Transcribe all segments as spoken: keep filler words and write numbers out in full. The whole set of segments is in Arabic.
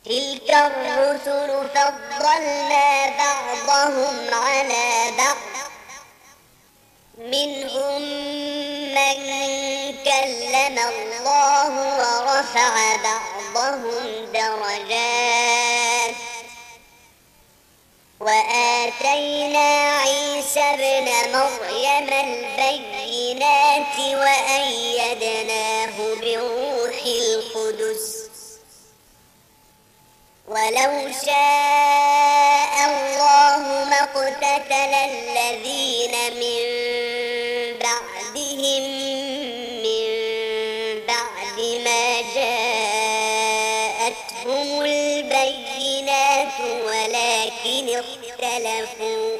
تلك الرسل فضلنا بعضهم على بعض منهم من كلم الله ورفع بعضهم درجات وآتينا عيسى ابن مريم البينات وأيدناه بروح القدس ولو شاء الله ما اقتتل الذين من بعدهم من بعد ما جاءتهم البينات ولكن اختلفوا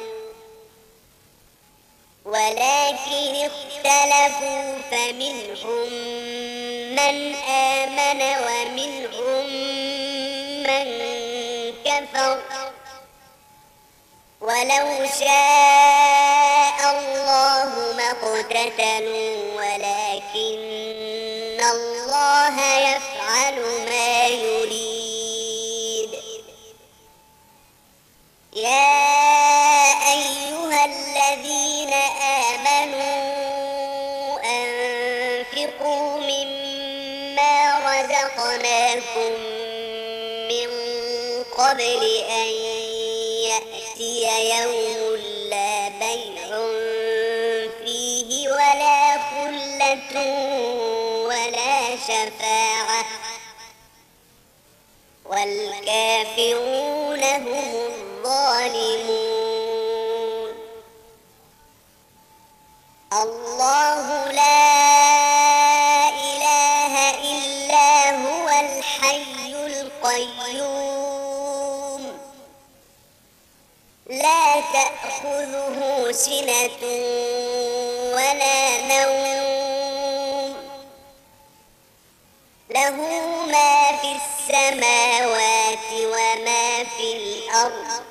ولكن اختلفوا فمنهم من آمن ومنهم من كفر ولو شاء الله ما اقتتلوا ولكن الله يفعل ما يريد. يا أيها الذين آمنوا أنفقوا مما رزقناكم قبل أن يأتي يوم لا بيع فيه ولا خلة ولا شفاعة والكافرون هم الظالمون. الله لا إله إلا هو الحي القيوم لا تأخذه سنة ولا نوم له ما في السماوات وما في الأرض.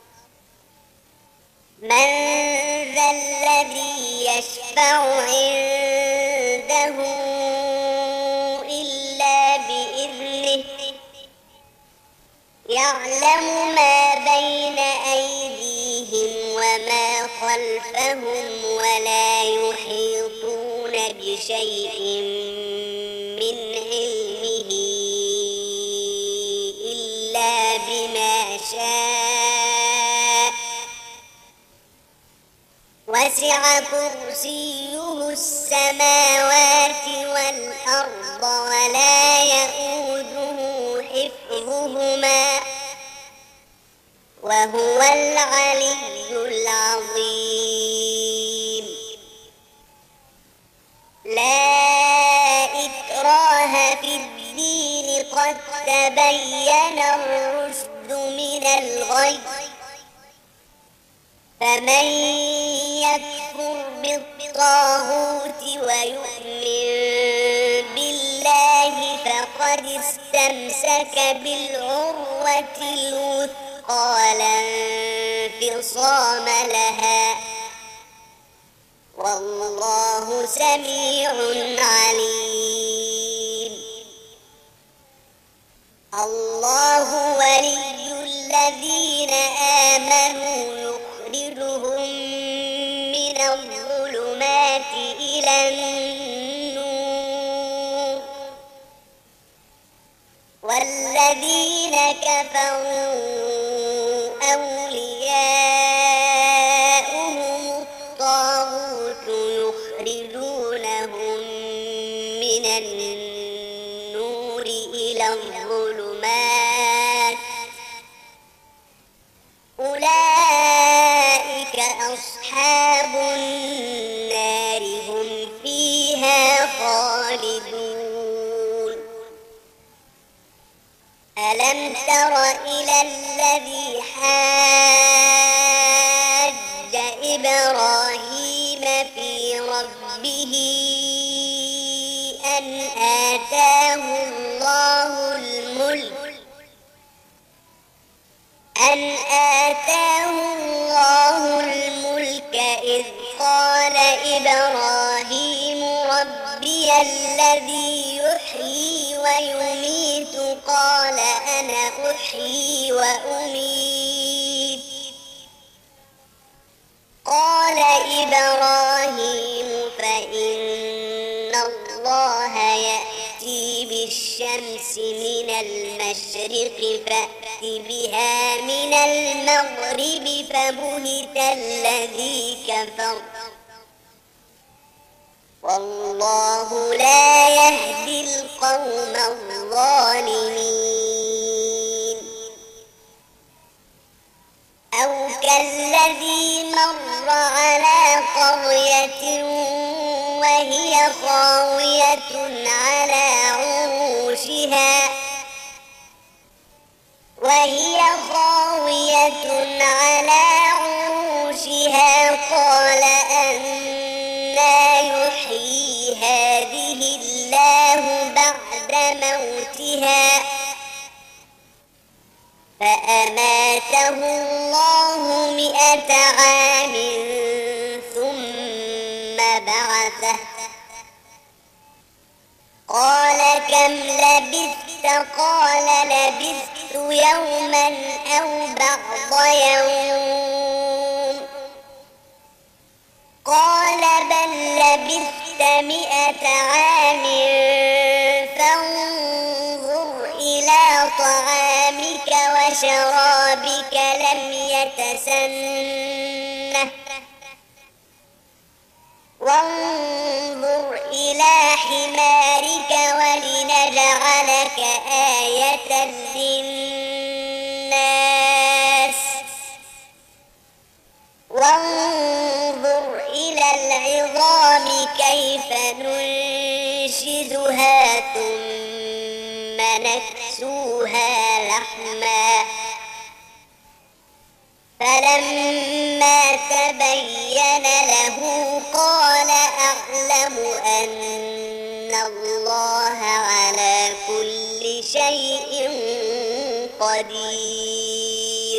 من ذا الذي يشفع عنده إلا بإذنه يعلم ما بين أيديهم وما خلفهم ولا يحيطون بشيء من علمه إلا بما شاء وسع كرسيه السماوات والأرض ولا يئوده حفظهما وهو العلي العظيم. لا إكراه في الدين قد تبين الرشد من الغي فمن يكفر بالطاغوت ويؤمن بالله فقد استمسك بالعروة الوثقى لا انفصام لها والله سميع عليم. الله ولي الذين آمنوا يخرجهم من الظلمات إلى النور والذين كفروا أولياؤهم الطاغوت يخرجونهم من النور إلى الظلمات أولئك أصحاب النار هم فيها خالدون. ألم تر إلى الذي حاج إبراهيم في ربه أن آتاه الله الملك أن آتاه الله الملك إذ قال إبراهيم ربي الذي يحيي ويميت قال أنا أحيي وأميت قال إبراهيم فإن الله يأتي بالشمس من المشرق فأت بها من المغرب فبهت الذي كفر والله لا يهدي القوم الظالمين أو كالذي مر على قرية وهي خاوية على عروشها وهي خاوية على عروشها قال أنى يحيي هذه الله بعد موتها فأماته الله مئة عام ثم بعثه قال كم لبثت قال لبثت يوما أو بعض يوم قال بل لبثت مئة عام فانظر إلى طعامك وشرابك لم يتسنه وانظر إلى حمارك ولنجعلك آية للناس وانظر إلى العظام كيف ننشزها ثم نكسوها لحما فلما تبين له قال أعلم أن الله على كل شيء قدير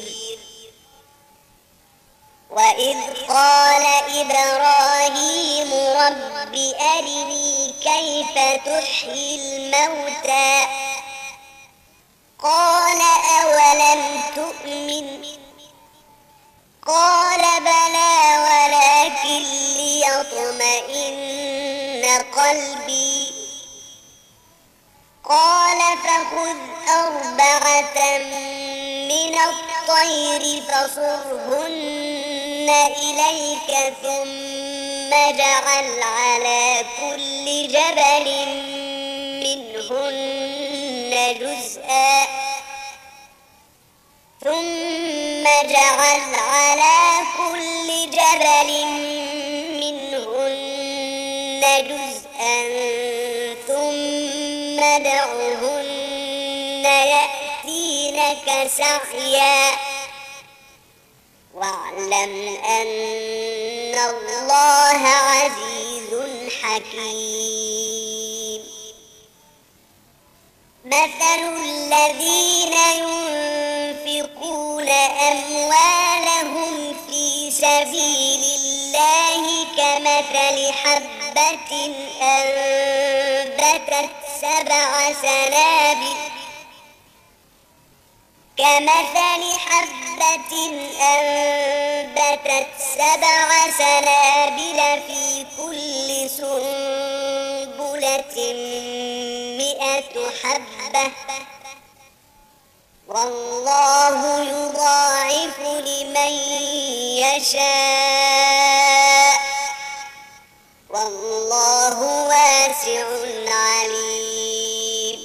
وإذ قال إبراهيم رب أرني كيف تحيي الموتى قال أولم تؤمن قال بلى ولكن ليطمئن قلبي قال فخذ أربعة من الطير فصرهن إليك ثم اجعل على كل جبل منهن جزءا ثم اجعل على كل جبل منهن جزءا ثم ادعهن يأتينك سعيا واعلم أن الله عزيز حكيم مثل الذين ينفقون أموالهم في سبيل الله كمثل حبة أنبتت سبع سنابل كمثل حبة أنبتت سبع سنابل في كل سنبلة مئة حبة والله يضاعف لمن يشاء والله واسع عليم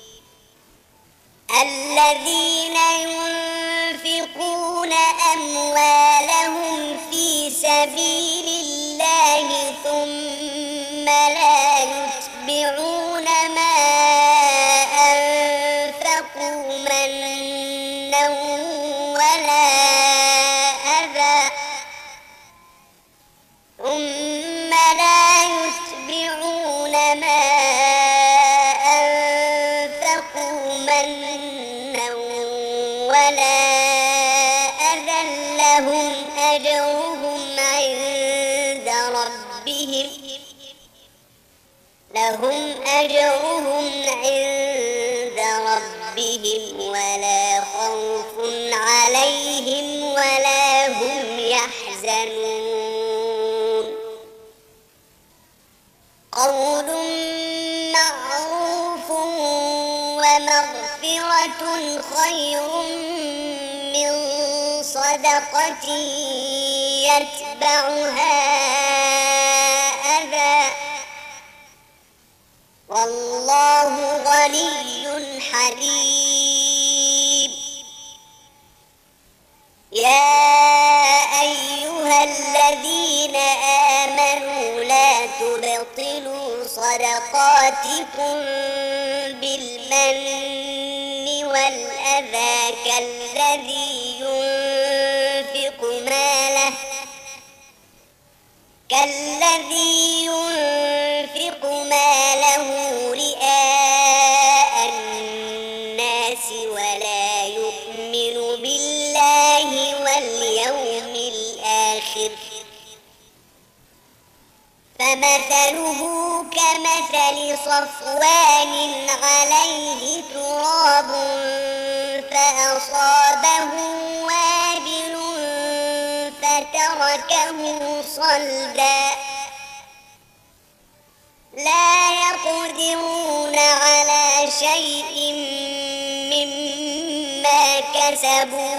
الذين ينفقون أموالهم في سبيل الله ثم لا يتبعون ما أنفقوا منا ولا أذى ثم لا يتبعون ما أنفقوا منا ولا أذى لهم أجرهم عند ربهم لهم أجرهم عند ربهم ولا مغفرة خير من صدقة يتبعها أذى والله غني حليم. يا أيها الذين آمنوا لا تبطلوا صدقاتكم بالمن والأذى كالذي ينفق ماله كالذي ينفق ماله رئاء الناس ولا يؤمن بالله واليوم الآخر فمثله كمثل صفوان عليه تراب فأصابه وابل فتركه صلدا لا يقدرون على شيء مما كسبوا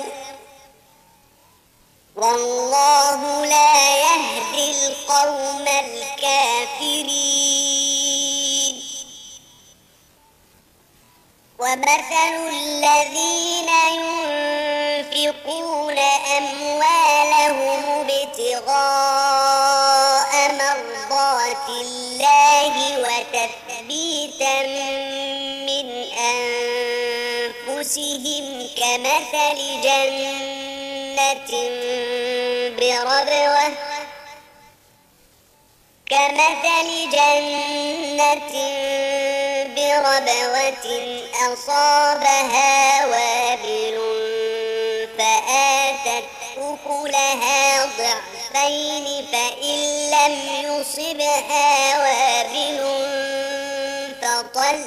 والله لا يهدي القوم الكافرين. ومثل الذين ينفقون أموالهم ابتغاء مرضات الله وتثبيتا من أنفسهم كمثل جنة بربوة كمثل جنة بربوة أصابها وابل فآتت أكلها ضعفين فإن لم يصبها وابل فطل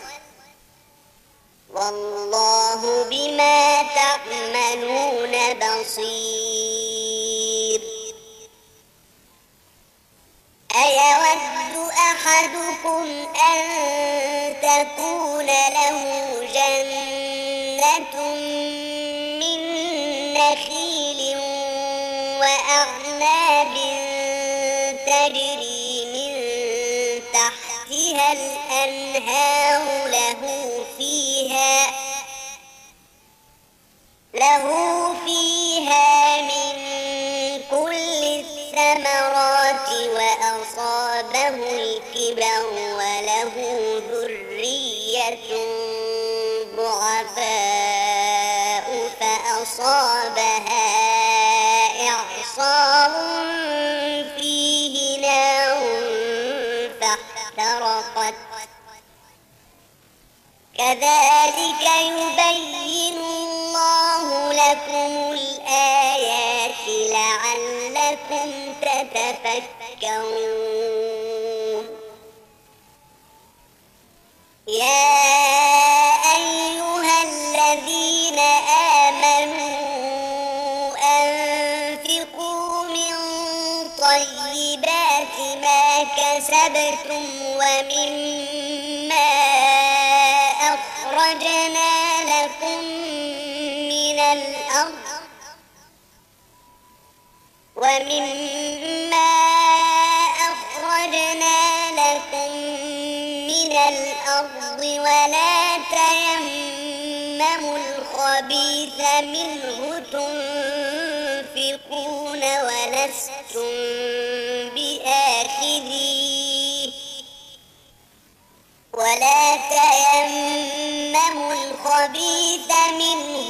والله بما تعملون بصير. أيود أحدكم أن تكون له جنة من نخيل وأعناب تجري من تحتها الأنهار له فيها له فيها من كل الثمرات وأصابه الكبر وله ذرية ضعفاء فأصابها إعصار فيه نار فاحترقت كذلك يبين الله لكم الآيات لعلكم تتفكرون. يا أيها الذين آمنوا أنفقوا من طيبات ما كسبتم ومما أخرجنا لكم من الأرض ومما أخرجنا لكم من الأرض ولا تيمموا الخبيث منه تنفقون ولستم بآخذيه ولا تيمموا الخبيث منه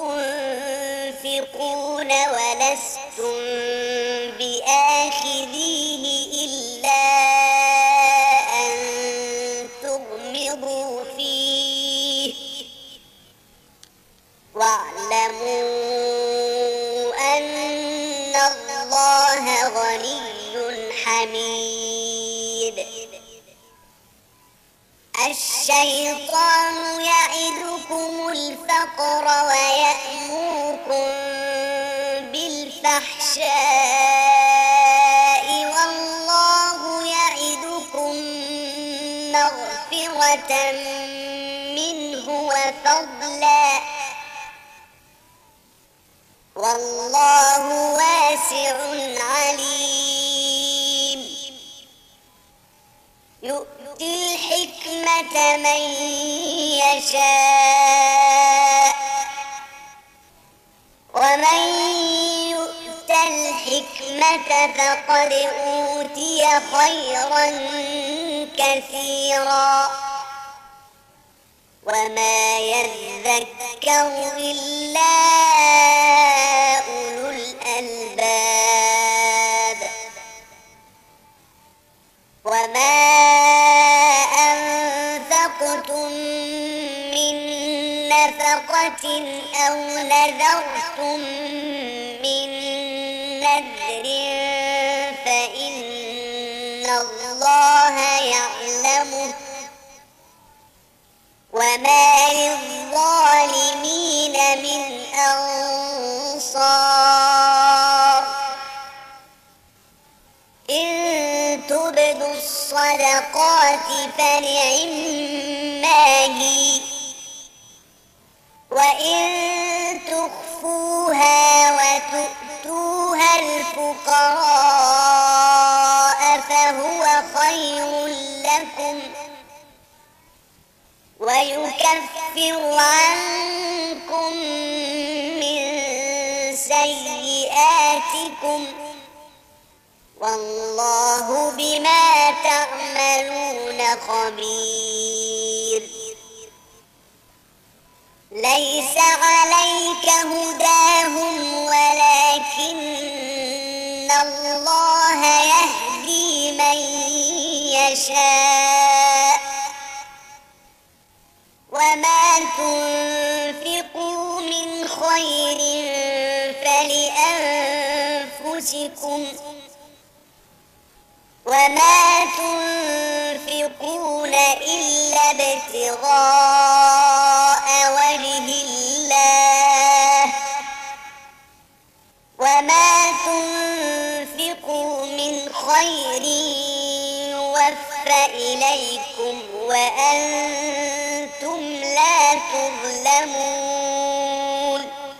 تنفقون ولستم بآخذيه إلا أن تغمضوا فيه واعلموا أن الله غني حميد. الشيطان يعدكم الفقر ويأمركم بالفحشاء والله يعدكم مغفرة منه وفضلا فضلا والله واسع عليم يؤتي الحكمة من يشاء ومن يؤت الحكمة فقد أوتي خيرا كثيرا وما يذكر إلا أولو الألباب وما أنفقتم من نفقة أو نذرتم من نذر فإن الله يعلمه وما للظالمين من أنصار إن تبدوا الصدقات فنعما هي وإن تخفوها وتؤتوها الفقراء فهو خير لكم ويكفر عنكم من سيئاتكم والله بما تعملون خبير ليس عليك هداهم ولكن الله يهدي من يشاء وما تنفقوا من خير فلأنفسكم وما تنفقون إلا ابتغاء وجه الله وما تنفقوا من خير يوفى إليكم وأنتم لا تظلمون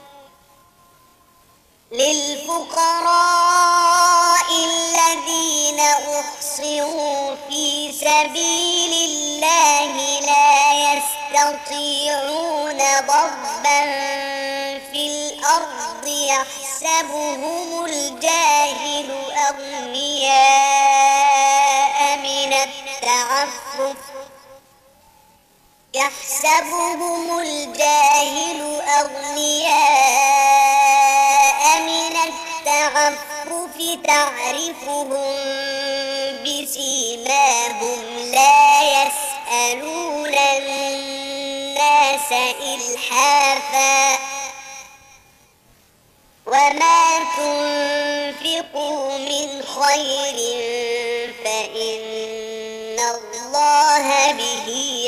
للفقراء الذين أحصروا في سبيل الله لا يستطيعون ضربا في الأرض يحسبهم الجاهل أغنياء من التعفف يحسبهم الجاهل أغنياء من التعفف تعرفهم بسيماهم لا يسألون الناس إلحافا وما تنفقوا من خير فإن الله به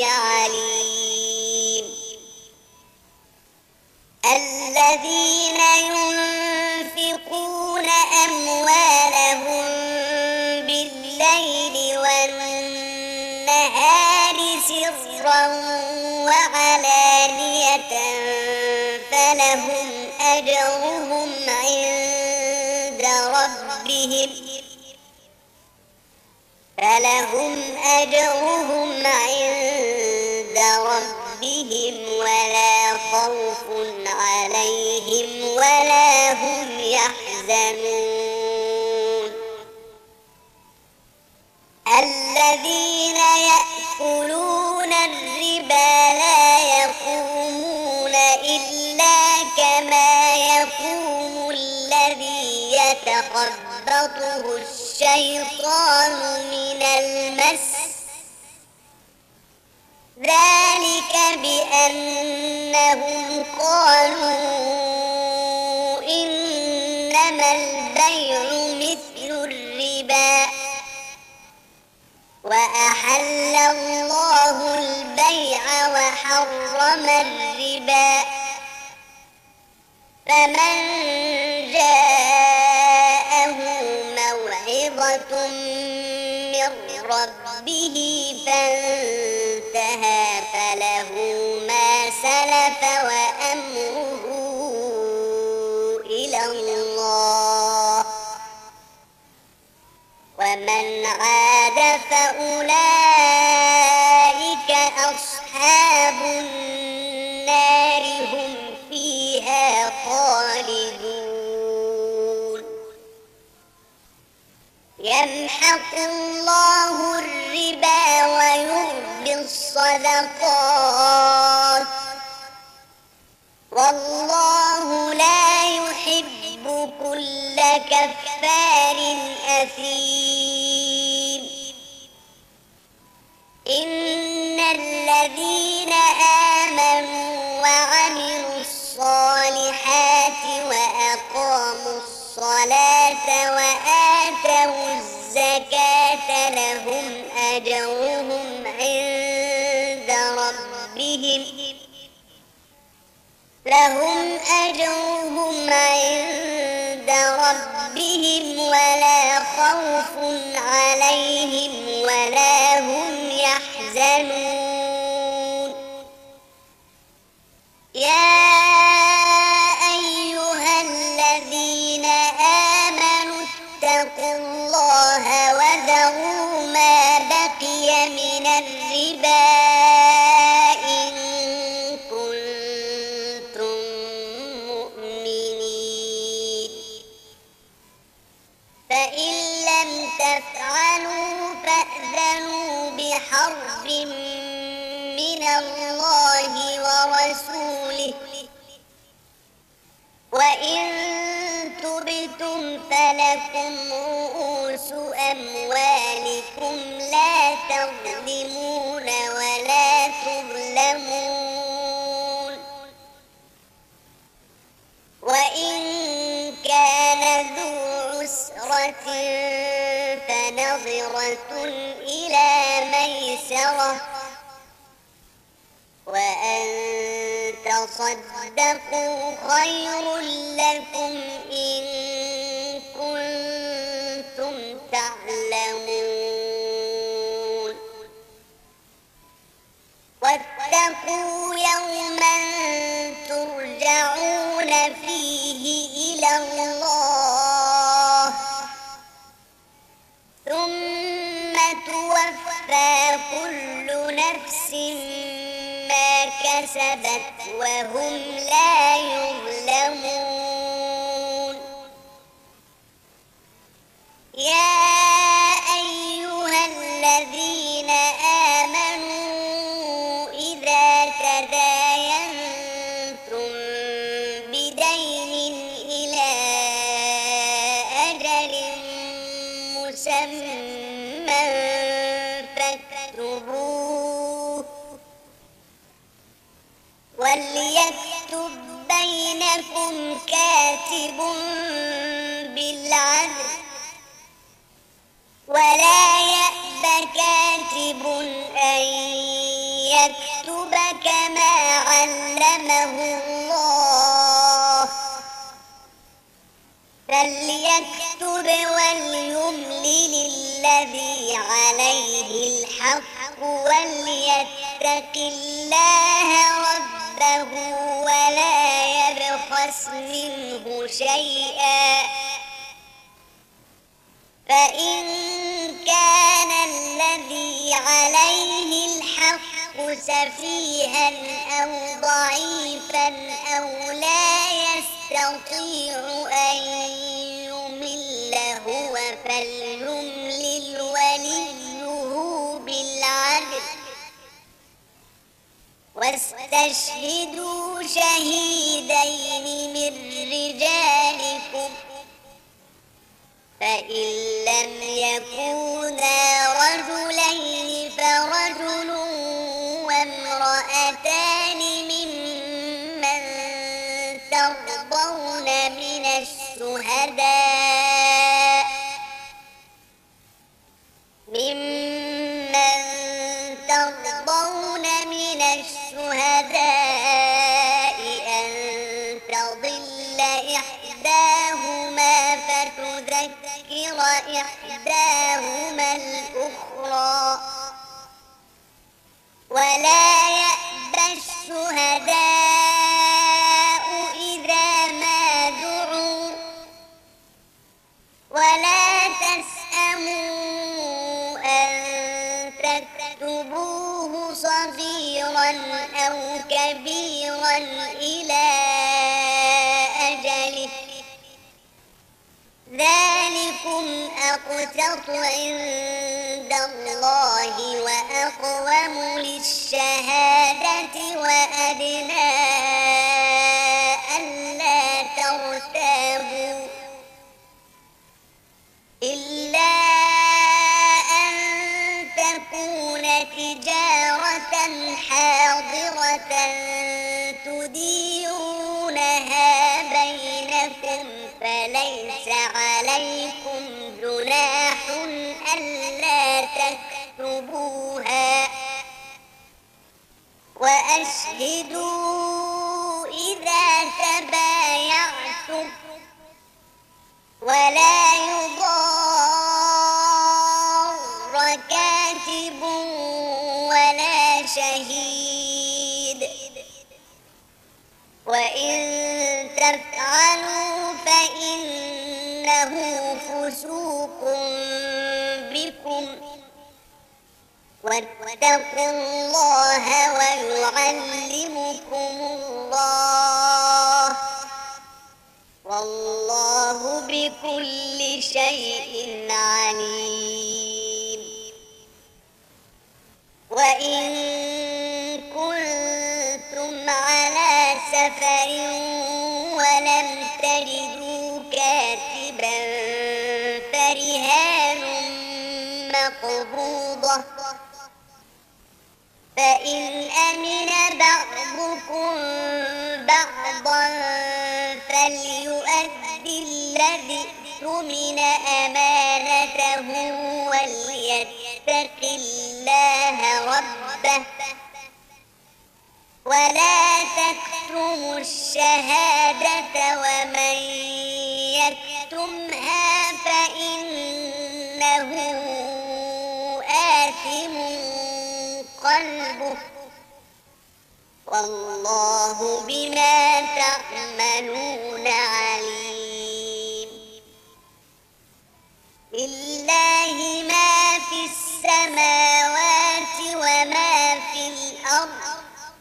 عليم الذين ينفقون أموالهم بالليل والنهار سرا وعلانية فلهم أجرهم عند ربهم فلهم أجرهم عند ربهم ولا خوف عليهم ولا هم يحزنون الذين يأكلون الربا لا يقومون إلا كما يقوم الذي يتخبطه الشيطان من المس ذلك بأنهم قالوا إنما البيع مثل الربا وأحل الله البيع وحرم الربا فمن جاءه موعظة من ربه فانتهى فله ما سلف فأمره إلى الله، ومن عاد فأولئك أصحاب النار هم فيها خالدون. يمحق الله الربا ويربي الصدقات، والله لا يحب كل كفار أثيم. إن الذين آمنوا وعملوا الصالحات وأقاموا الصلاة وآتوا الزكاة لهم أجرهم عند ربهم لهم أجرهم عند ربهم ولا خوف عليهم ولا هم يحزنون. يا أيها الذين آمنوا اتقوا الله وذروا ما بقي من الربا إن كنتم مؤمنين، فإن لم تفعلوا فأذنوا بحرب من الله ورسوله، وإن تبتم فلكم رؤوس أموالكم لا تظلمون ولا تظلمون. وإن كان ذو عسرة فنظرة إلى ميسرة، وأن تصدقوا خير لكم إن كنتم تعلمون. واتقوا يوما ترجعون فيه إلى الله، ثم توفى كل نفس ما كسبت وهم لا يظلمون. يا أيها الذين آمنوا إذا تداينتم بدين إلى أجل مسمى فاكتبوه، وليكتب بينكم كاتب بالعدل، ولا يأب كاتب أن يكتب كما علمه الله، فليكتب وليملل الذي عليه الحق وليتق الله ربه ولا يبخس منه شيئا، فإن كان الذي عليه الحق سفيها أو ضعيفا أو لا يستطيع أن يمل هو فليملل وليه بالعدل، واستشهدوا شهيدين من رجالكم، فإن لم يكونا رجلين فرجل وامرأتان ممن ترضون من الشهداء ممن ترضون من الشهداء أن تضل إحداهما فتذكر إحداهما الأخرى، ولا يأبى الشهداء وأقسط عند الله وأقوم للشهادة وأدنى ألا ترتابوا إلا أن تكون تجارة حاضرة تديرونها بينكم فليس عليكم جناح ألا تكتبوها وأشهدوا إذا تبايعتم ولا يضار كاتب ولا شهيد وإن تفعلوا فإنه فسوق بكم واتقوا الله ويعلمكم الله والله بكل شيء عليم. وإن كنتم على سفر ولم تجدوا كاتبا فرهان مقبوضة فإن أمن بعضكم بعضا فليؤدي الذي اؤتمن أمانته وليتق الله ربه ولا تكتموا الشهادة ومن يكتمها فإنه آثم قلبه والله بما تعملون عليم. لله ما في السماوات وما في الأرض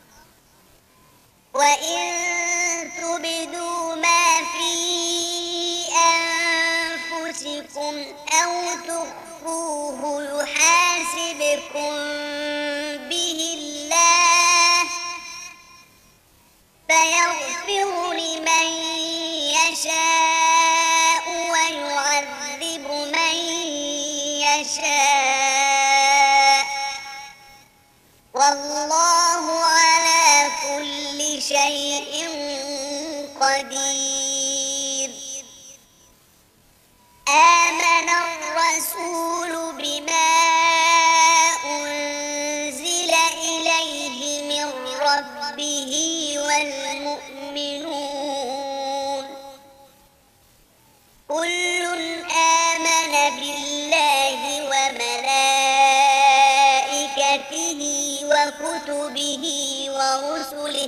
وإن تبدوا ما في أنفسكم أو تخفوه يحاسبكم به الله فيغفر لمن يشاء ويعذب من يشاء والله على كل شيء قدير. آمن الرسول بما أنزل إليه من ربه والمؤمنون كل آمن بالله وملائكته وكتبه ورسله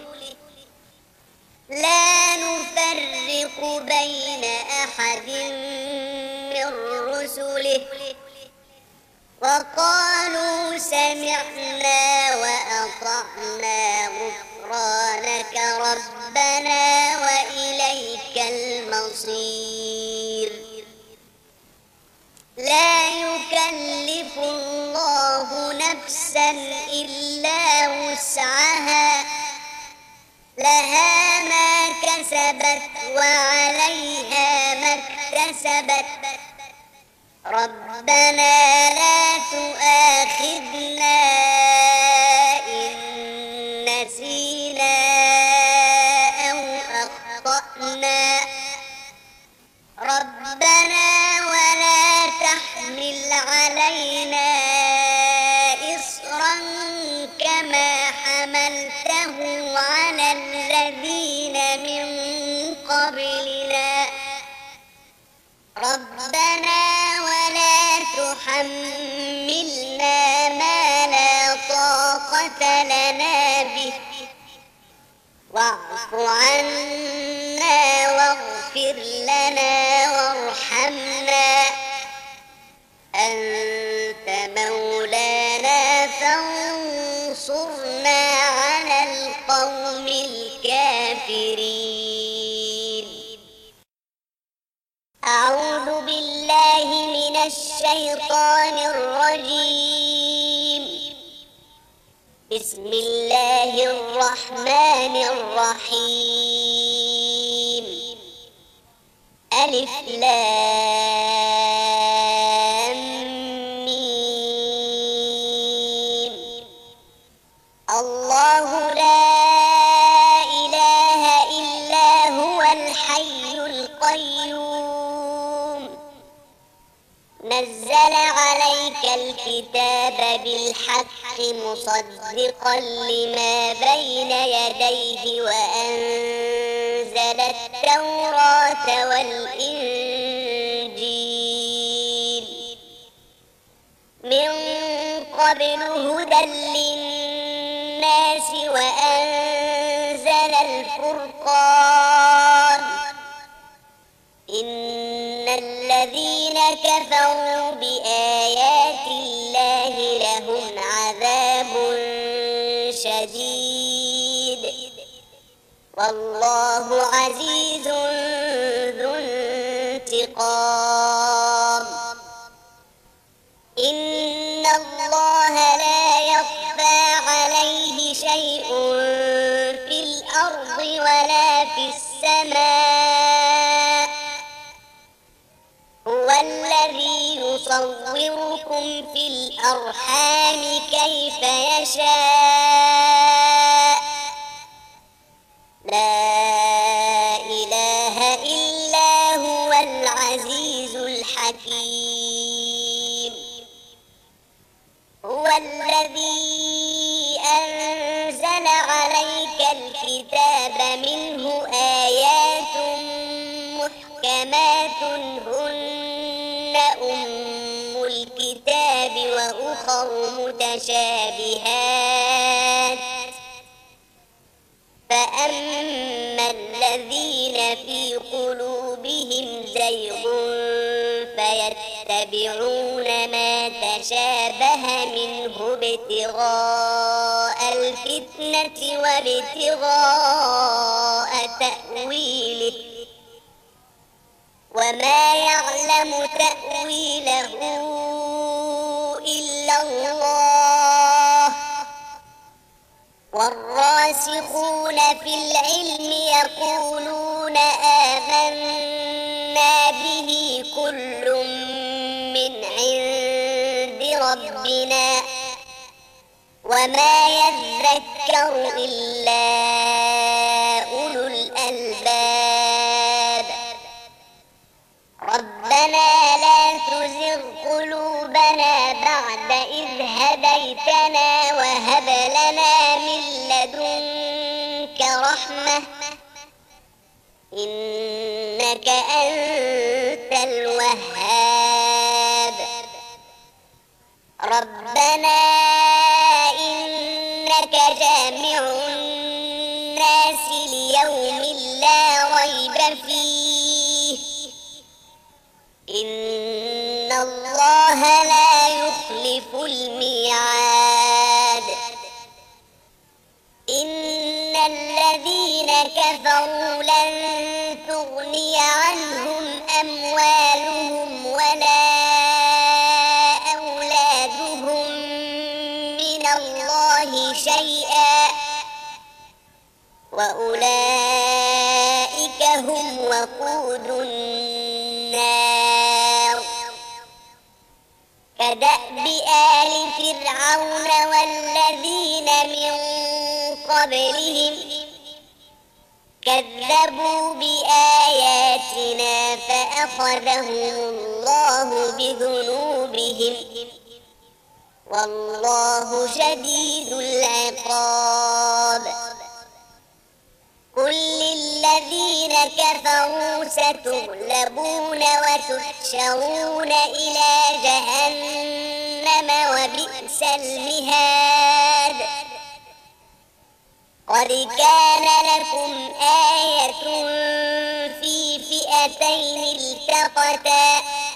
لا نفرق بين أحد من رسله وقالوا سمعنا وأطعنا غفرانك ربنا وإليك المصير. لا يكلف الله نفسا إلا وسعها لها ما كسبت وعليها ما اكتسبت ربنا لا تؤاخذنا إن نسينا أو أخطأنا ربنا ولا تحمل علينا إصرا كما حملته على الذين من قبلنا ربنا ولا تحملنا ما لا طاقة لنا به واعف عنا واغفر لنا وارحمنا أنت مولانا فانصرنا على القوم الكافرين. أعوذ بالله من الشيطان الشيطان الرجيم. بسم الله الرحمن الرحيم. ألف لام ميم. الله لا إله إلا هو الحي القيوم. نزل عليك الكتاب بالحق مصدقا لما بين يديه وأنزل التوراة والإنجيل من قبل هدى للناس وأنزل الفرقان. إن الذين كفروا بآيات الله لهم عذاب شديد والله عزيز ذو انتقام. إن الله لا يخفى عليه شيء في الأرض ولا في السماء. هو الذي يصوركم في الأرحام كيف يشاء. لا إله إلا هو العزيز الحكيم. هو الذي أنزل عليك الكتاب منه آيات محكمات هن أم الكتاب وأخر متشابهات. فأما الذين في قلوبهم زيغ فيتبعون ما تشابه منه ابتغاء الفتنة وابتغاء تأويله وما يعلم تأويله إلا الله. والراسخون في العلم يقولون آمنا به كل من عند ربنا وما يذكر إلا أولو الألباب. ربنا لا تزغ قلوبنا بعد إذ هديتنا وهب لنا من لدنك رحمة إنك أنت الوهاب. ربنا إنك جامع الناس ليوم لا ريب فيه إن الله لا يخلف الميعاد. إن الذين كفروا لن تغني عنهم أموالهم ولا أولادهم من الله شيئا وأولئك هم وقود النار. كدأب آل فرعون والذين من قبلهم كذبوا بآياتنا فأخذهم الله بذنوبهم والله شديد العقاب. قل للذين كفروا ستغلبون وتحشرون إلى جهنم وبئس المهاد. قد كان لكم آية في فئتين التقتا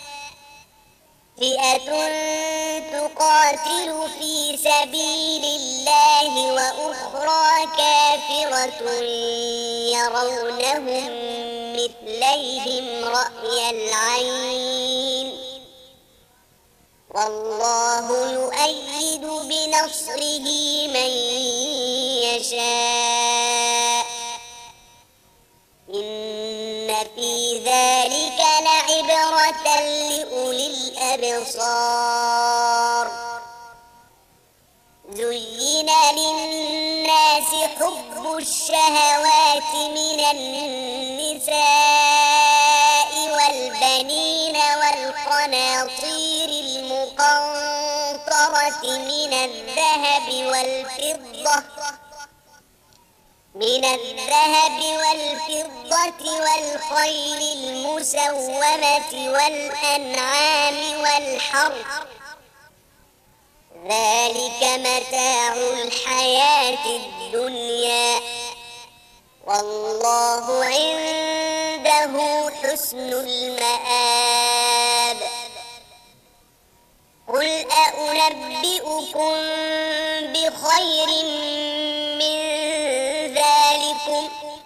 فئة تقاتل في سبيل الله وأخرى كافرة يرونهم مثليهم رأي العين والله يؤيد بنصره من يشاء إن في ذلك لعبرة لأولي الأبصار زين للناس حب الشهوات من النساء والبنين والقناطير المقنطرة من الذهب والفضة من الذهب والفضة والخيل المسومة والأنعام والحرث ذلك متاع الحياة الدنيا والله عنده حسن المآب قل أنبئكم بخير من ذلكم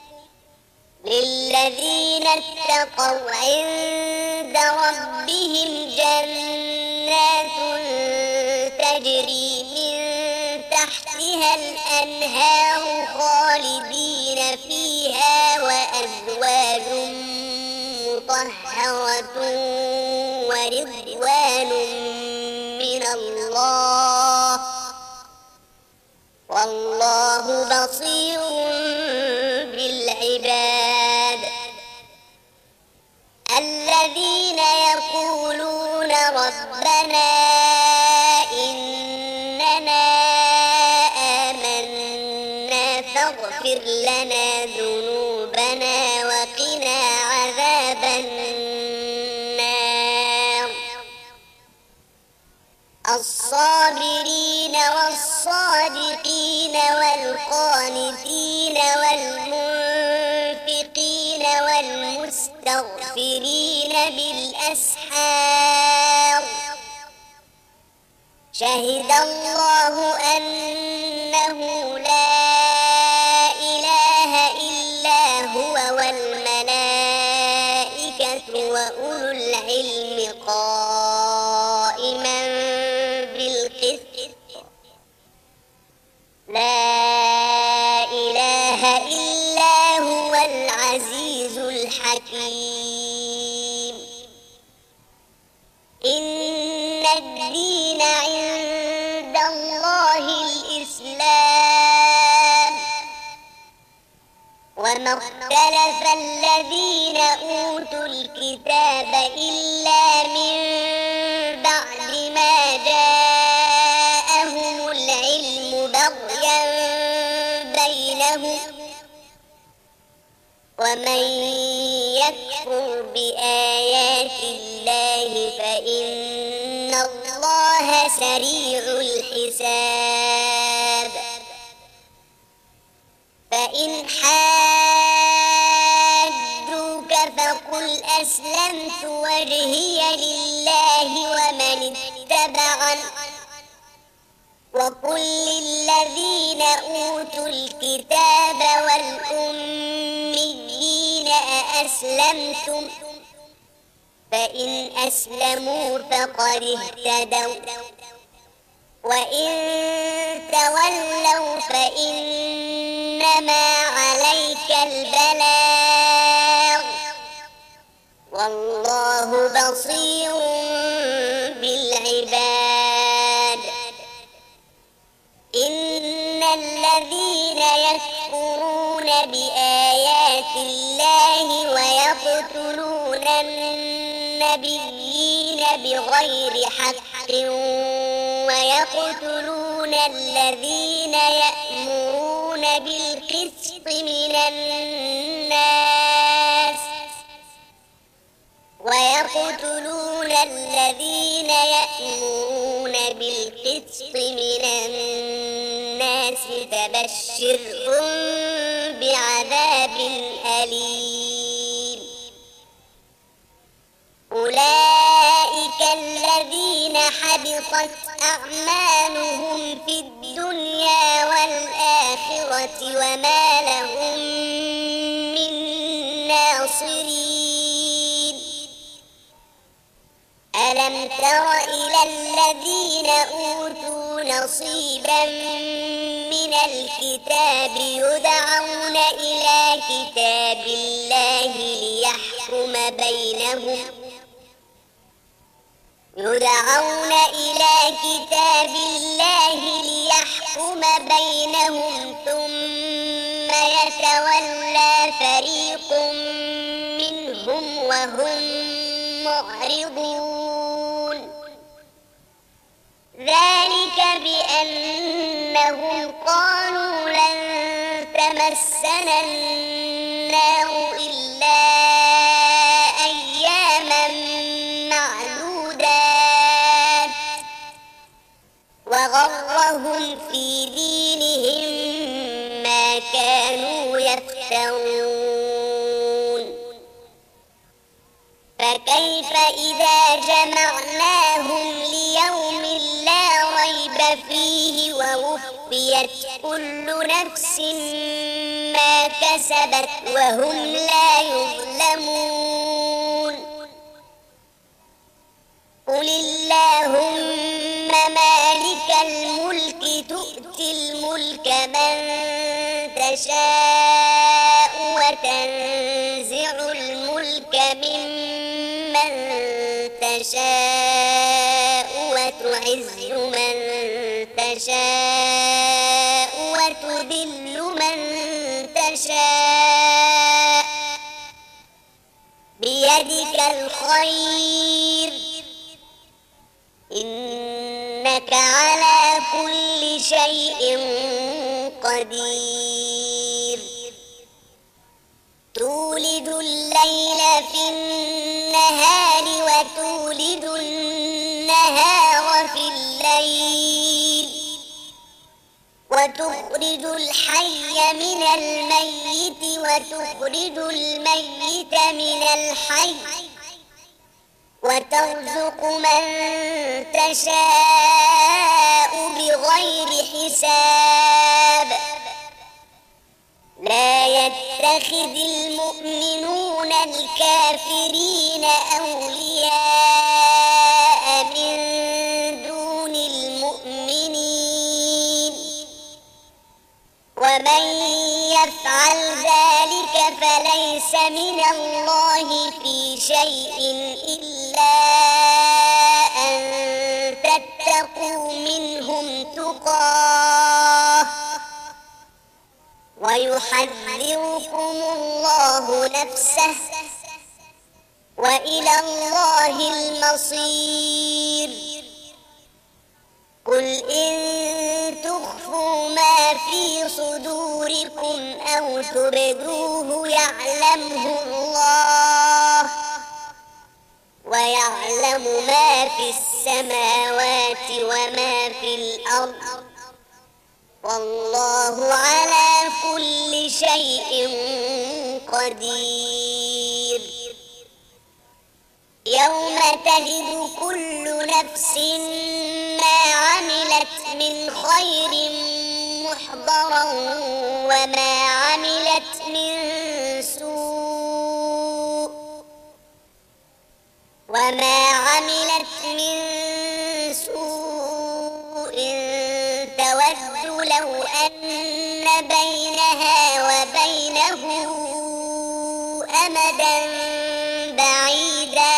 للذين اتقوا عند ربهم جنات تجري من تحتها الأنهار خالدين فيها وأزواج مطهرة ورضوان من الله والله بصير بالعباد الذين يقولون ربنا إننا آمنا فاغفر لنا ذنوبنا وقنا عذاب النار الصابرين والصادقين والقانتين والمنفقين والمستغفرين بالأسحار شهد الله أنه لا إله إلا هو والملائكة وأولو العلم قائما بالقسط لا إله إلا هو العزيز الحكيم إن الدين عند الله الإسلام وما اختلف الذين أوتوا الكتاب إلا من بعد ما جاءهم العلم بغيا بينهم ومن يكفر بآيات الله فإن الله سريع الحساب فإن حاجوك فقل أسلمت وجهي لله ومن اتبعني وقل للذين أوتوا الكتاب والأميين أأسلمتم فإن أسلموا فقد اهتدوا وإن تولوا فإنما عليك البلاغ والله بصير بالعباد إن الذين يكفرون بآيات الله ويقتلون النبيين بغير حق ويقتلون الذين يأمرون بالقسط من الناس ويقتلون الذين يأمرون بالقسط من الناس فبشرهم بعذاب أليم أولئك الذين حبطت أعمالهم في الدنيا والآخرة وما لهم من ناصرين ألم تر إلى الذين أوتوا نصيبا من الكتاب يدعون إلى كتاب الله ليحكم بينهم يدعون إلى كتاب الله ليحكم بينهم ثم يتولى فريق منهم وهم معرضون ذلك بأنهم قالوا لن تمسنا النار إلا أياما معدودات وغرهم في دينهم ما كانوا يفترون فكيف إذا جمعناهم ليوم لا ريب فيه ووفيت كل نفس ما كسبت وهم لا يظلمون قل اللهم مالك الملك تؤتي الملك من تشاء وتنزع الملك ممن تشاء وتعز من تشاء وتذل من تشاء بيدك الخير إنك على كل شيء قدير تولد الليل في النهار وتولد النهار في الليل وتخرج الحي من الميت وتخرج الميت من الحي وترزق من تشاء بغير حساب لا يتخذ المؤمنون الكافرين أولياء من دون المؤمنين ومن يفعل ذلك فليس من الله في شيء إلا أن تتقوا منهم تقاه ويحذركم الله نفسه وإلى الله المصير قل إن تخفوا ما في صدوركم أو تبدوه يعلمه الله ويعلم ما في السماوات وما في الأرض والله على كل شيء قدير يوم تجد كل نفس ما عملت من خير محضرا وما عملت من سوء وما عملت من سوء تود لو أن بينها وبينه أمدا بعيدا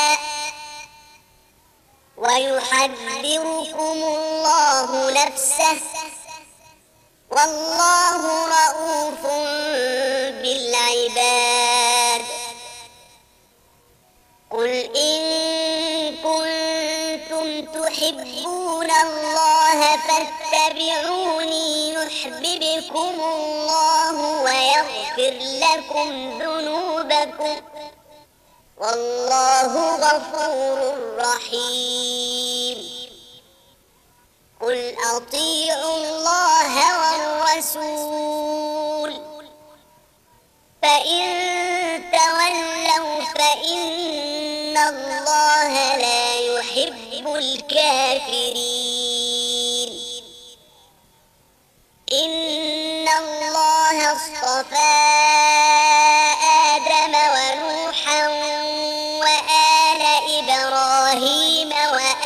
ويحذركم الله نفسه والله رؤوف بالعباد قل إن كنتم تحبون الله فاتبعوني يحببكم الله ويغفر لكم ذنوبكم والله غفور رحيم قل أطيعوا الله والرسول فإن تولوا فإن الله لا يحب الكافرين إن الله اصطفى آدم ونوحا وآل إبراهيم وآل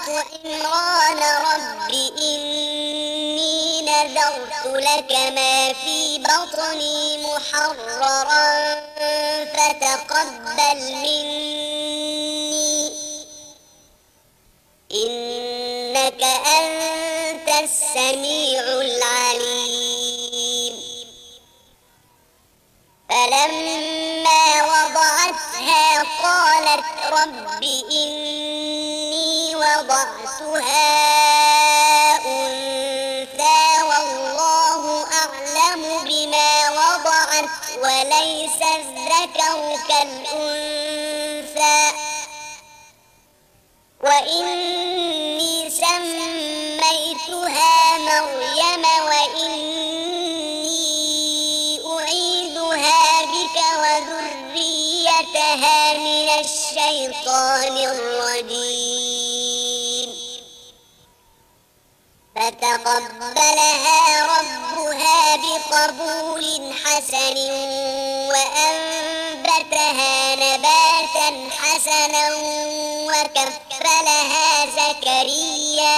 امرأة عمران رب إني نذرت لك ما في بطني محررا فتقبل مني إنك أنت السميع العليم. فلما وضعتها قالت رب إني وضعتها أنثى والله أعلم بما وضعت وليس الذكر كالأنثى وإني سميتها مريم وإني أعيذها بك وذريتها من الشيطان الرجيم. فتقبلها ربها بقبول حسن وأنبتها نباتا حسنا وكفلها زكريا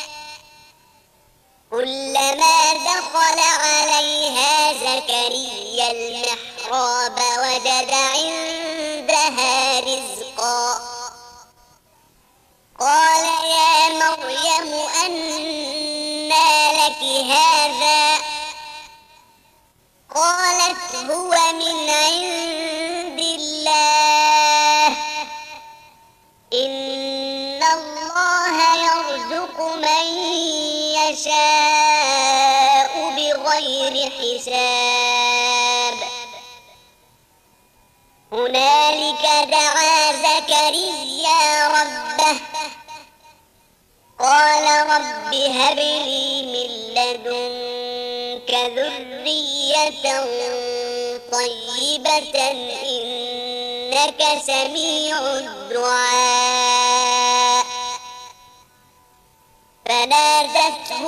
كلما دخل عليها زكريا المحراب وجد عندها رزقا قال يا مريم أنى لك هذا قالت هو من عند الله إن الله يرزق من يشاء بغير حساب. هنالك دعا زكريا ربه قال رب هب لي من لدنك ذرية طيبة إنك سميع الدعاء. فنادته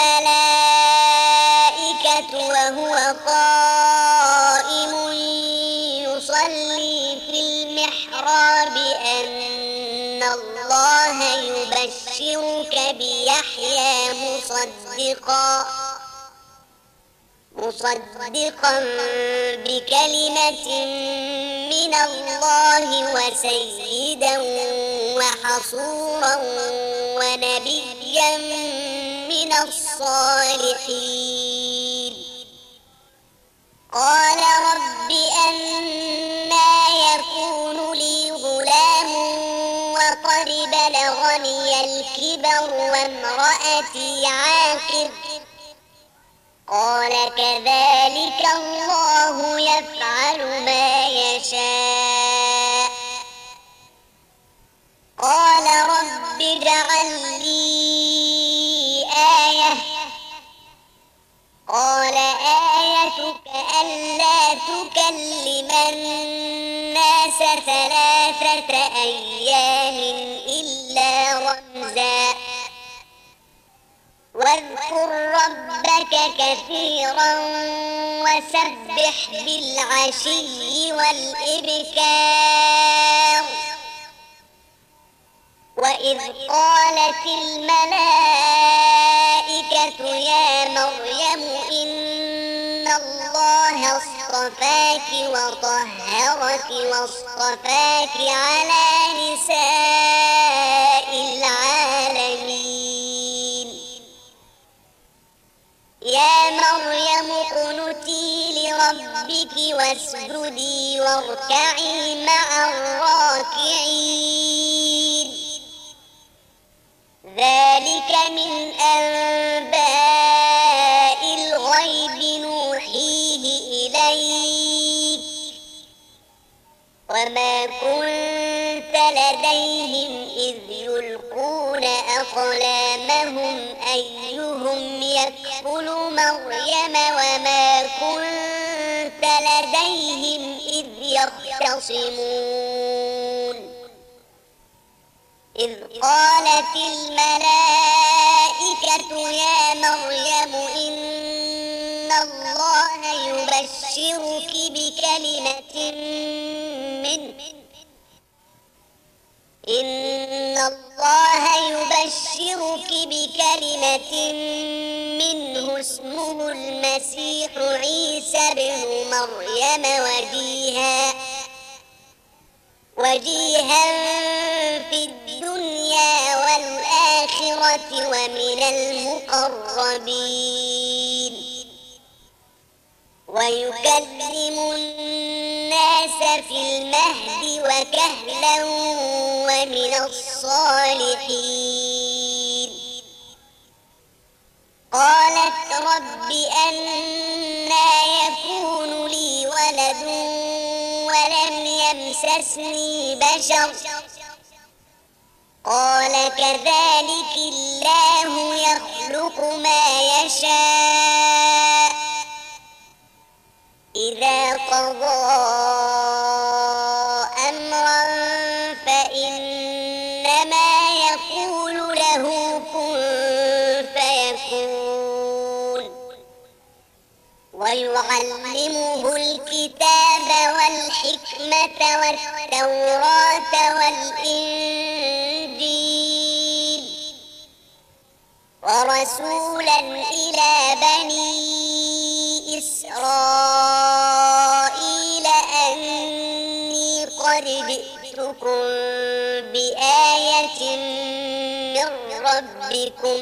الملائكة وهو قائم يصلي في المحراب أن الله يبشرك بيحيى مصدقا مصدقا بكلمة من الله وسيدا وحصورا ونبيا من الصالحين. قال رب أنى يكون لي غلام وقد بلغني الكبر وامرأتي عاقر قال كذلك الله يفعل ما يشاء. قال رب اجعل لي آية قال آيتك ألا تكلم الناس ثلاثة أيام إلا رمزا واذكر ربك كثيرا وسبح بالعشي والإبكار. وإذ قالت الملائكة يا مريم إن الله اصطفاك وطهرك واصطفاك على نساء العالمين. يا مريم اقنتي لربك واسجدي واركعي مع الراكعين. ذلك من أنباء الغيب نوحيه إليك وما كنت لديهم إذ يلقون أقلامهم أيهم يكفل مريم وما كنت لديهم إذ يختصمون. إذ قالت الملائكة يا مريم إن الله يبشرك بكلمة منه إن الله الله يبشرك بكلمة منه اسمه المسيح عيسى بن مريم وجيها وجيها في الدنيا والآخرة ومن المقربين ويكلم الناس في المهد وكهلا ومن الصالحين قالت رب أنى يكون لي ولد ولم يمسسني بشر قال كذلك الله يخلق ما يشاء إذا قضى أمرا فإنما يقول له كن فيكون ويعلمه الكتاب والحكمة والتوراة والإنجيل ورسولا إلى بني إسرائيل أني قد جئتكم بآية من ربكم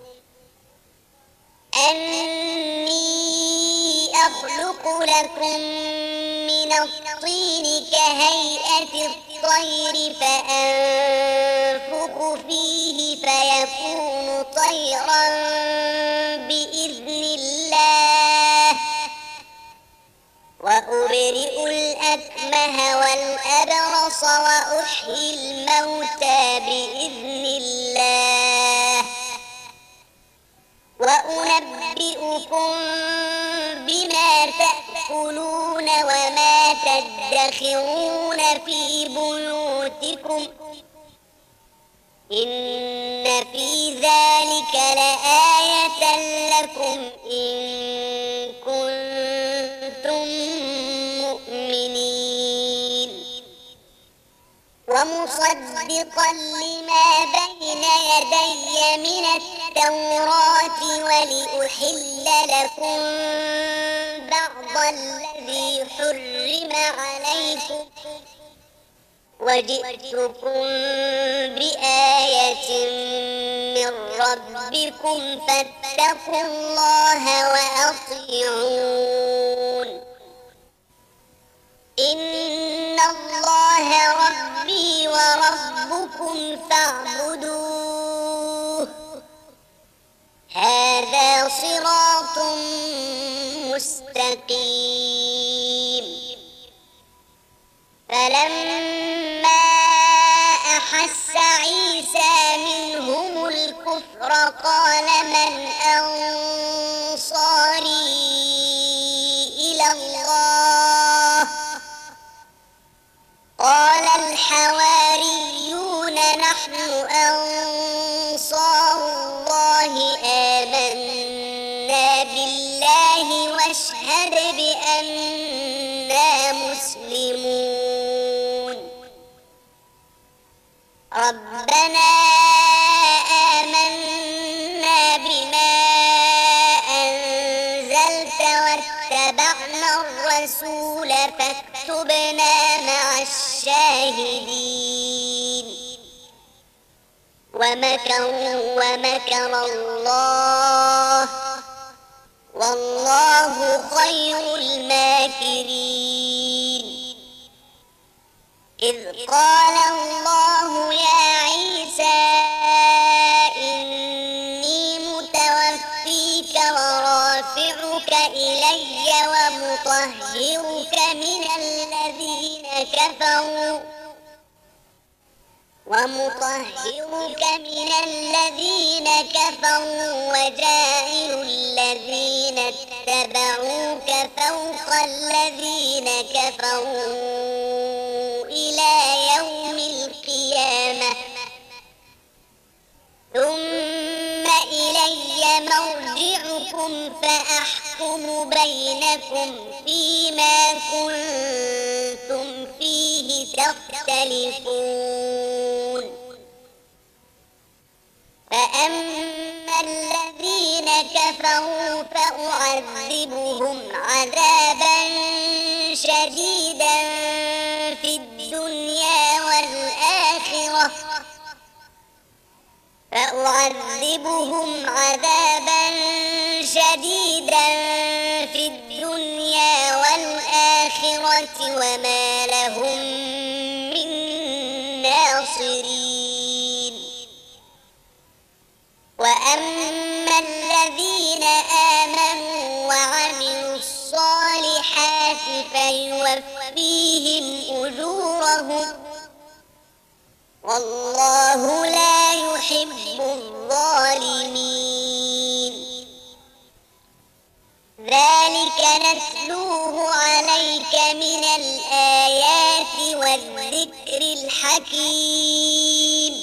أني أخلق لكم من الطين كهيئة الطير فأنفخ فيه فيكون طيرا بإذن الله وأبرئ الأكمه والأبرص وأحيي الموتى بإذن الله وأنبئكم بما تأكلون وما تدخرون في بيوتكم إن في ذلك لآية لكم إن كنتم مؤمنين ومصدقا لما بين يدي من التوراة ولأحل لكم بعض الذي حرم عليكم وجئتكم بآية من ربكم فاتقوا الله وأطيعون إن الله ربي وربكم فاعبدوه هذا صراط مستقيم فلما أحس عيسى منهم الكفر قال من أنصاري إلى الله قال الحواريون نحن أنصار الله آمنا بالله واشهد بأننا مسلمون ربنا آمنا بما أنزلت واتبعنا الرسول فاكتبنا مع الشاهدين ومكروا ومكر الله والله خير الماكرين إذ قال الله يا عيسى إني متوفيك ورافعك إلي ومطهرك من الذين كفروا ومطهرك من الذين كفروا وجاعل الذين اتبعوك فوق الذين كفروا إلى يوم القيامة ثم إلي مرجعكم فأحكم بينكم فيما كنتم فيه تختلفون فأما الذين كفروا فأعذبهم عذابا شديدا في الدنيا والآخرة فأعذبهم عذابا شديدا في الدنيا والآخرة وما لهم من ناصرين. وأما الذين آمنوا وعملوا الصالحات فيوفيهم أجورهم والله لا يحب الظالمين. ذلك نتلوه عليك من الآيات والذكر الحكيم.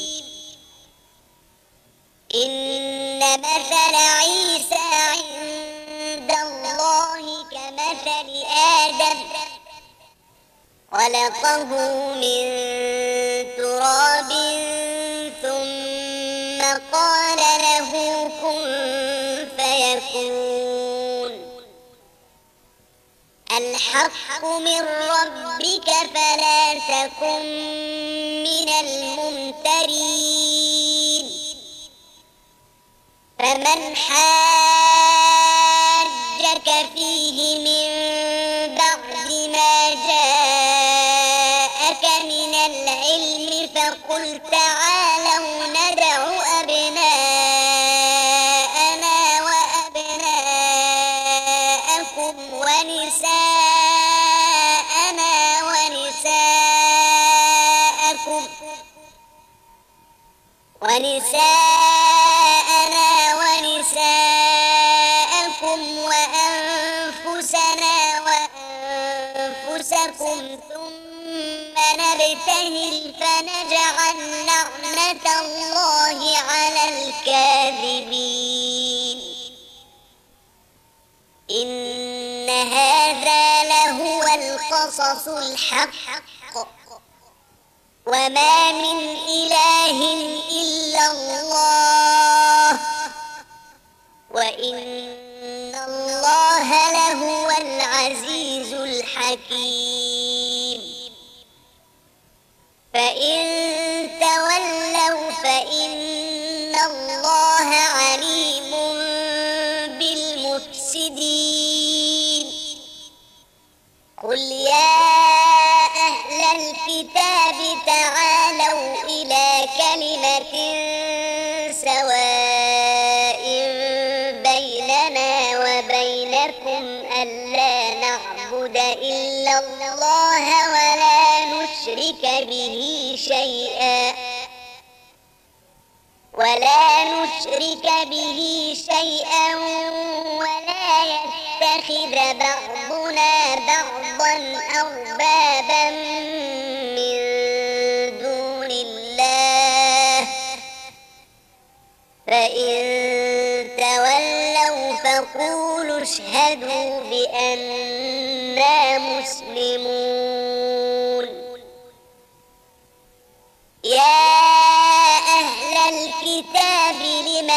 إن مثل عيسى عند الله كمثل آدم خلقه من تراب ثم قال له كن فيكون. الحق من ربك فلا تكن من الممترين. فمن حاجك فيه من بعد ما جاءك من العلم فقل تعالوا ندع أبناءنا وأبناءكم ونساءنا ونساءكم ونساءنا ونساءكم وأنفسنا وأنفسكم ثم نبتهل فنجعل لعنة الله على الكاذبين. إن هذا لهو القصص الحق وما من إله إلا الله وإن الله لهو العزيز الحكيم. فإن تولوا فإن الله عليم بالمفسدين. قل يا أهل الكتاب تعالوا إلى كلمة سواء بيننا وبينكم ألا نعبد إلا الله ولا نشرك به شيئا ولا نشرك به شيئا ولا يتخذ بعضنا بعضا أربابا من دون الله. فإن تولوا فقولوا اشهدوا بأننا مسلمون. يا أهل الكتاب لم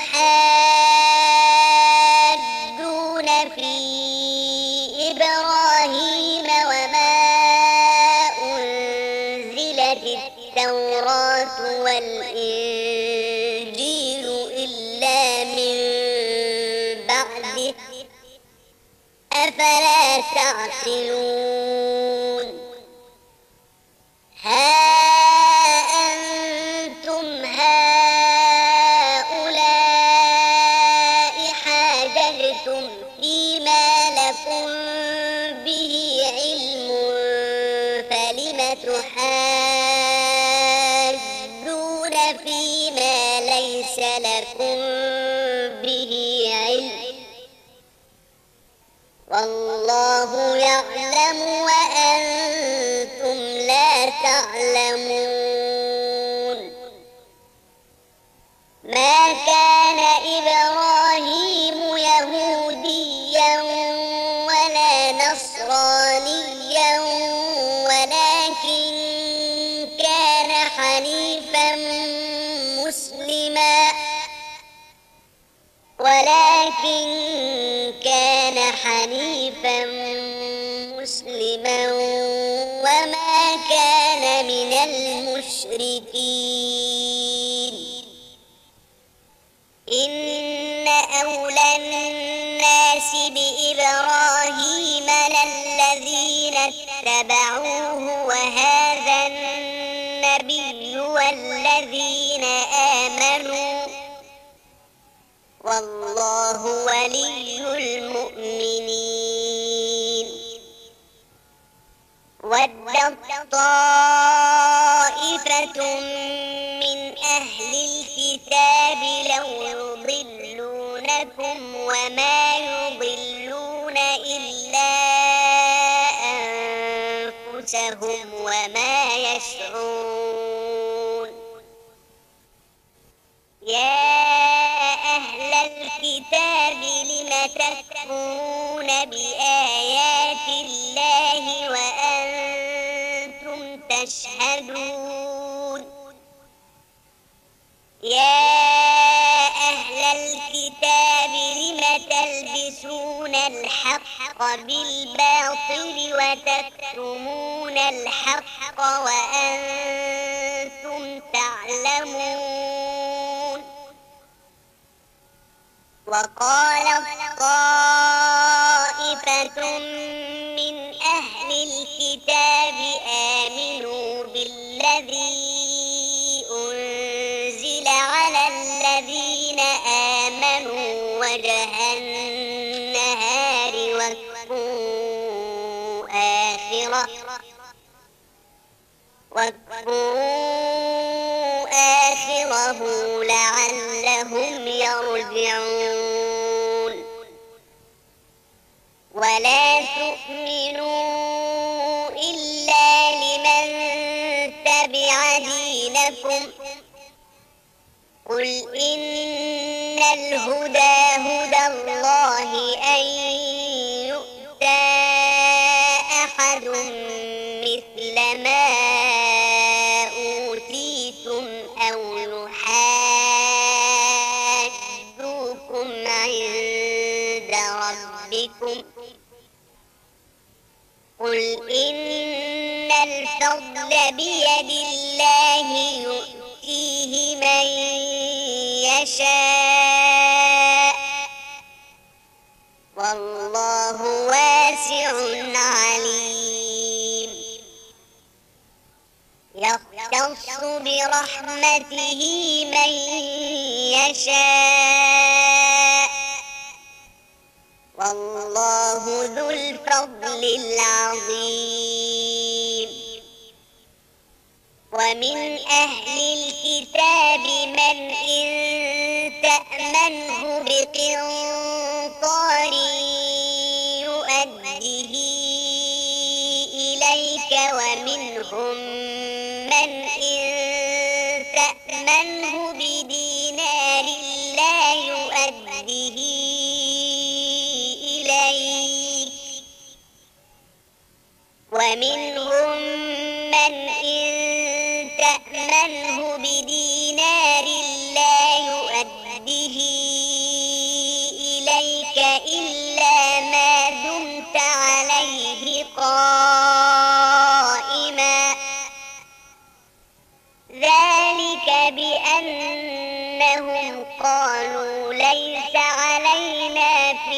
تحاجون في إبراهيم وما أنزلت التوراة والإنجيل إلا من بعده أفلا تعقلون. ها أنتم هؤلاء حاججتم فيما لكم به علم فلم تحاجون فيما ليس لكم به علم والله يعلم وأنتم لا تعلمون. ما كان إبراهيم يهوديا ولا نصرانيا ولكن كان حنيفا مسلما المشركين إن أولى الناس بإبراهيم للذين اتبعوه وهذا النبي والذين آمنوا والله ولي المؤمنين ودت طائفة من أهل الكتاب لو يضلونكم وما يضلون إلا أنفسهم وما يشعرون يا أهل الكتاب لم تكفرون بآيات الله وأنتم تشهدون يا أهل الكتاب لم تلبسون الحق بالباطل وتكتمون الحق وأنتم تعلمون وقالت طائفة من أهل الكتاب آمنوا بالذي أنزل على الذين آمنوا وجه النهار واكفروا آخره واكفروا آخره لعلهم يرجعون ولا تؤمنوا إلا لمن تبع دينكم قل إن الهدى هدى الله أن يؤتى أحد مثل ما أوتيتم أو يحاجوكم عند ربكم قل إن الفضل بيد الله يؤتيه من يشاء والله واسع عليم يختص برحمته من يشاء والله ذو الفضل العظيم ومن أهل الكتاب من إن تأمنه بقنطار يؤديه إليك ومنهم من إن تأمنه بدينار لا يؤديه إليك ومنهم من إن تأمنه بدينار لا يؤديه إليك إلا ما دمت عليه قائما ذلك بأنهم قالوا ليس علينا في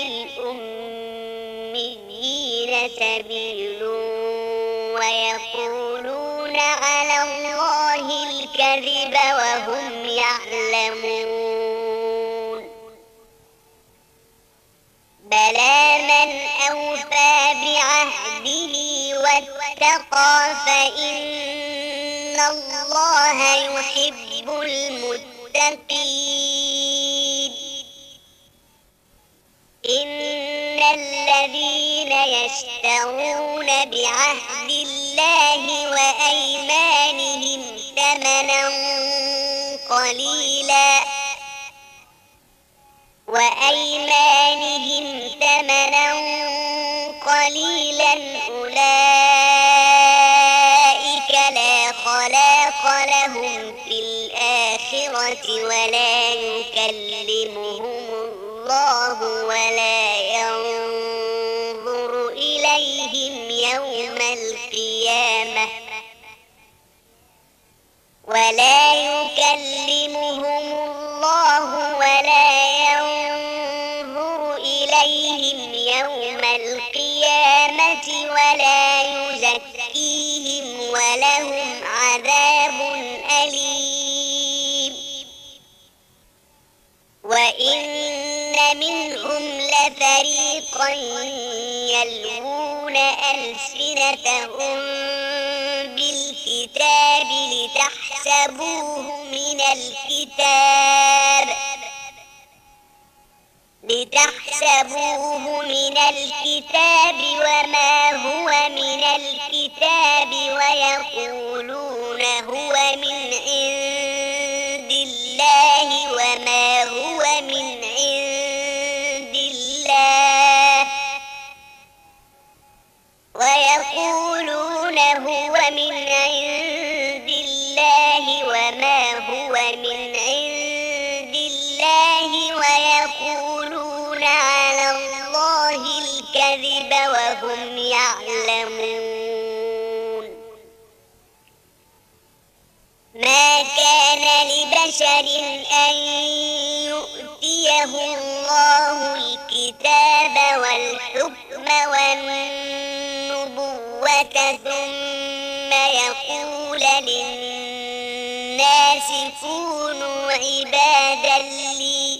الأميين سبيل ويقولون على الله الكذب وهم يعلمون بلى من أوفى بعهده واتقى فإن الله يحب المتقين إن الذين يشترون بعهد الله وأيمانهم ثمنا قليلا وأيمانهم ثمنا قليلا أولئك لا خلاق لهم في الآخرة ولا يكلمهم الله ولا ينظر إليهم يوم القيامة القيامة ولا يزكيهم ولهم عذاب أليم. وإن منهم لفريقا يلوون ألسنتهم بالكتاب لتحسبوه من الكتاب لتحسبوه من الكتاب وما هو من الكتاب ويقولون هو من عند الله وما هو من عند الله ويقولون هو من عند الله وما هو من عند الله ويقولون على الله الكذب وهم يعلمون. ما كان لبشر أن يؤتيه الله الكتاب والحكم والنبوة ثم يقول للناس كونوا عبادا لي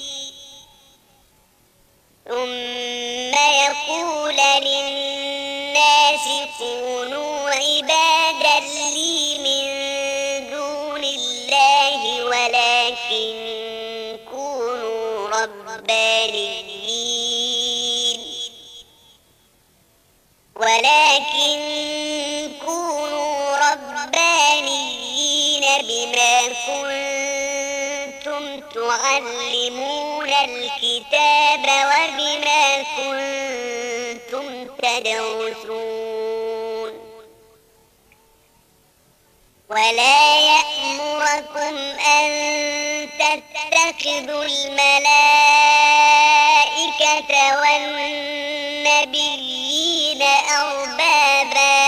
ثم يقول للناس كونوا عبادا لي من دون الله ولكن كونوا ربانيين ولكن كونوا ربانيين بما كنتم تعلمون الكتاب وبما كنتم تدرسون. ولا يأمركم أن تتخذوا الملائكة والنبيين أربابا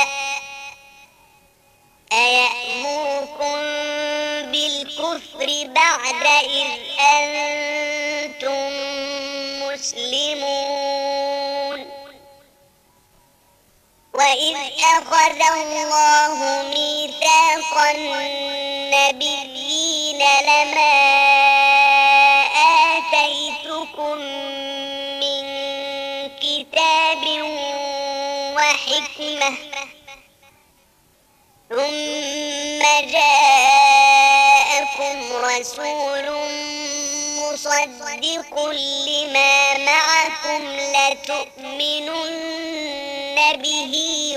أيأمركم بالكفر بعد إذ أنتم مسلمون. وإذ أخذ الله ميثاق النبيين لما آتيتكم من كتاب وحكمة ثم جاءكم رسول مصدق لما معكم لتؤمنن به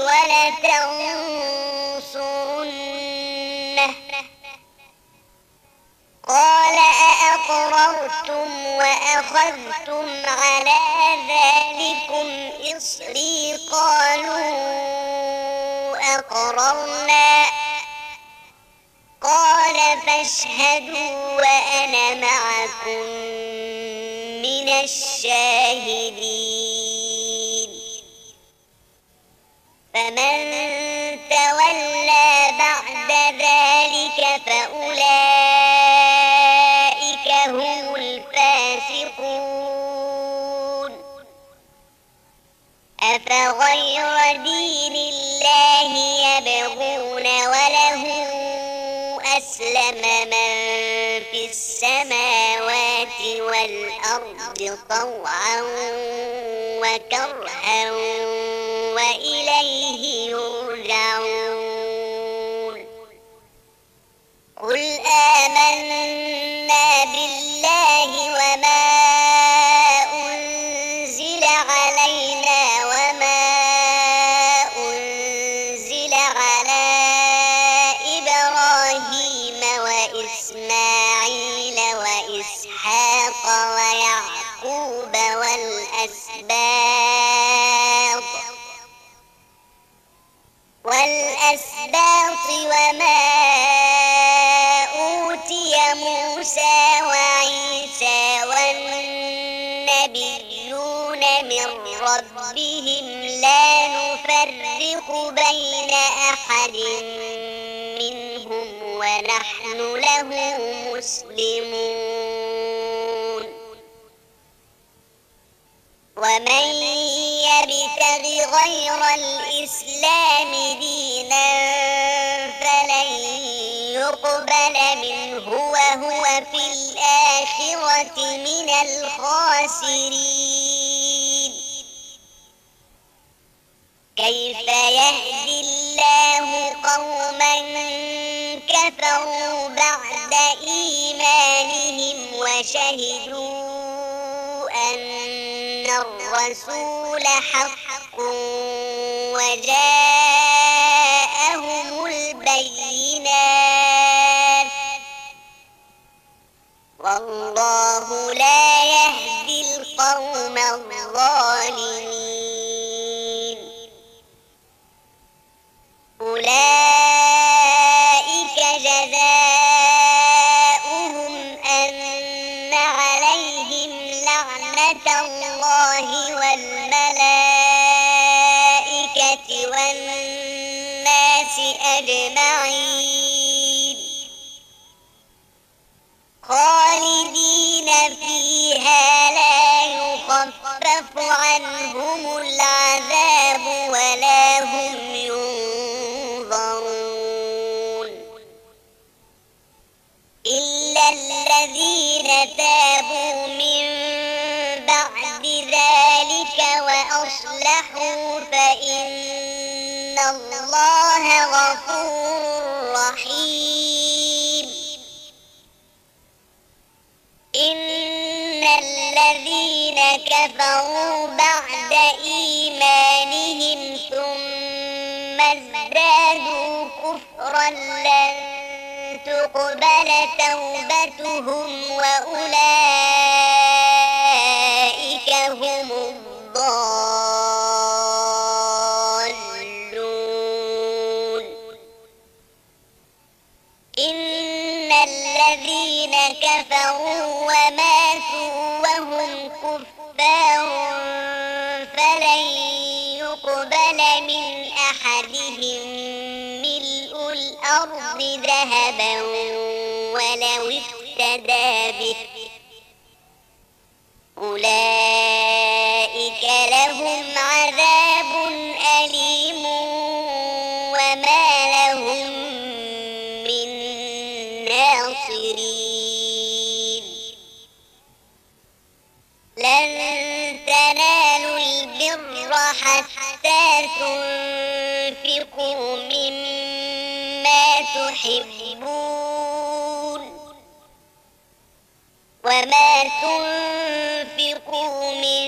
ولتنصرنه قال أأقررتم وأخذتم على ذلكم إصري قالوا أقررنا قال فاشهدوا وأنا معكم من الشاهدين. فمن تولى بعد ذلك فأولئك هم الفاسقون. أفغير دين الله يبغون وله أسلم من في السماوات والأرض طوعا وكرها وإليه يرجعون. قل آمنا بالله وما أنزل علينا وما أنزل على إبراهيم وإسماعيل وإسحاق ويعقوب والأسباط والأسباط وما أوتي موسى وعيسى والنبيون من ربهم لا نفرق بين أحد منهم ونحن له مسلمون. ومن يبتغ غير الإسلام دينا فلن يقبل منه وهو في الآخرة من الخاسرين. كيف يهدي الله قوما كفروا بعد إيمانهم وشهدوا أن الرسول حق وجاءهم البينات والله لا يهدي القوم الظالمين. أولئك جزاؤهم أن عليهم لعنة الله والملائكة والناس أجمعين خالدين فيها لا يخفف عنهم العذاب ولا هم ينظرون إلا الذين تابوا من بعد ذلك وأصلحوا فإن الله غفور رحيم. إن الذين كفروا بعد إيمانهم ثم ازدادوا كفرا لن تقبل توبتهم وأولئك هم الضالون. إن الذين كفروا وماتوا وهم كفار فلن يقبل من أحدهم ملء الأرض ذهبا ولو افتدى به أولئك لهم عذاب أليم وما لهم من ناصرين. لن تنالوا البر حتى تنفقوا مما تحبون وما تنفقوا من